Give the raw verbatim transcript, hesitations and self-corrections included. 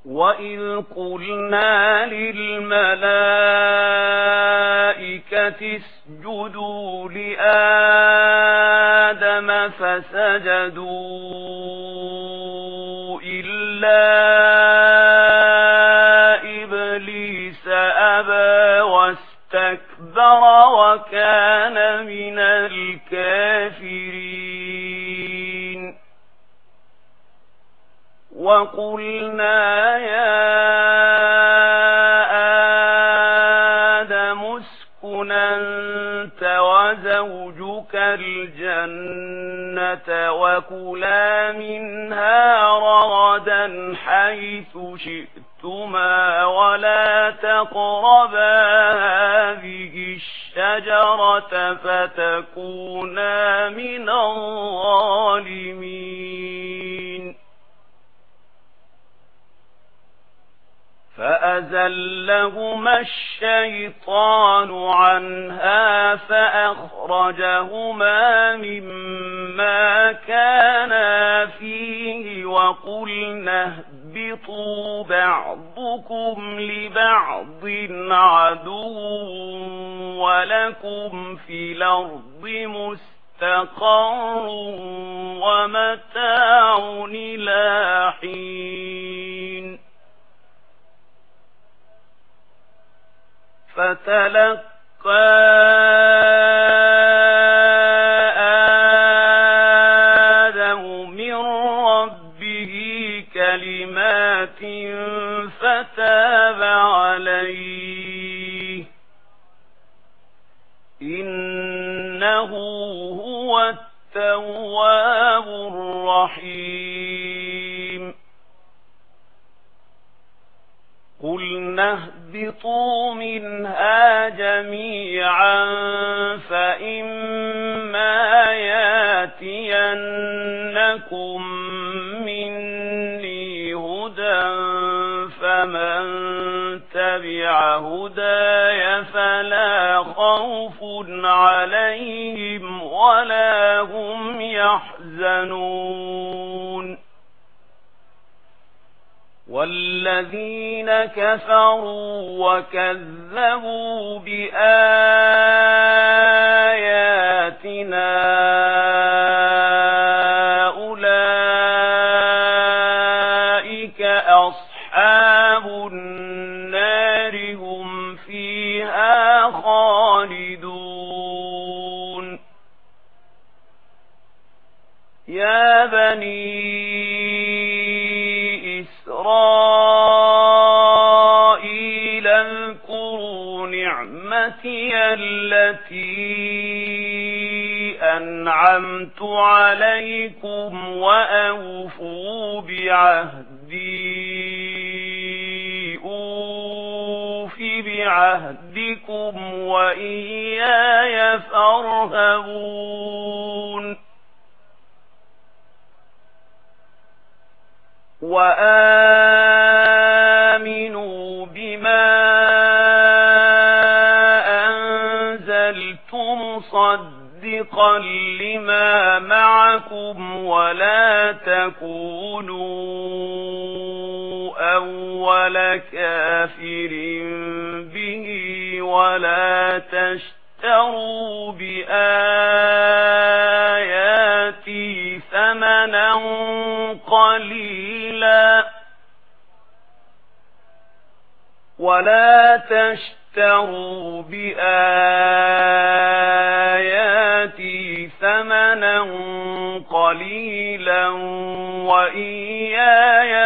وَإِذْ قُلْنَا لِلْمَلَائِكَةِ اسْجُدُوا لِآدَمَ فَسَجَدُوا إِلَّا إِبْلِيسَ أَبَى وَاسْتَكْبَرَ وَكَانَ مِنَ الْكَافِرِينَ وَقُلْنَا يَا آدَمُ اسْكُنْ أَنْتَ وَزَوْجُكَ الْجَنَّةَ وَكُلَا مِنْهَا رَغَدًا حَيْثُ شِئْتُمَا وَلَا تَقْرَبَا هَذِهِ الشَّجَرَةَ فَتَكُونَا مِنَ الظَّالِمِينَ فَأَزَلَّهُمَا الشَّيْطَانُ عَنْهَا فَأَخْرَجَهُمَا مِمَّا كَانَا فِيهِ وَقُلْنَا اهْبِطُوا بَعْضُكُمْ لِبَعْضٍ عَدُوٌّ وَلَكُمْ فِي الْأَرْضِ مُسْتَقَرٌّ وَمَتَاعٌ إِلَىٰ حِينٍ فَتَلَقَّى آدَمُ مِنْ رَبِّهِ كَلِمَاتٍ فَتَابَ عَلَيْهِ إِنَّهُ هُوَ التَّوَّابُ الرَّحِيمُ قُلْنَا اهْبِطُوا مِنْهَا جَمِيعًا فَإِمَّا يَأْتِيَنَّكُم مِّنِّي هُدًى فَمَن تَبِعَ هُدَايَ فَلَا خَوْفٌ عَلَيْهِمْ وَلَا هُمْ يَحْزَنُونَ وَالَّذِينَ كَفَرُوا وَكَذَّبُوا بِآيَاتِنَا أُولَئِكَ أَصْحَابُ النَّارِ هُمْ فِيهَا خَالِدُونَ يَا بَنِي إسرائيل اذكروا نعمتي التي أنعمت عليكم وأوفوا بعهدي أوف بعهدكم وإياي فارهبون وآمنوا بما أنزلت مصدقا لما معكم ولا تكونوا أول كافر به ولا تشتروا بآياتي ثمنا قليلا ولا تشتروا بآياتي ثمنا قليلا وإياي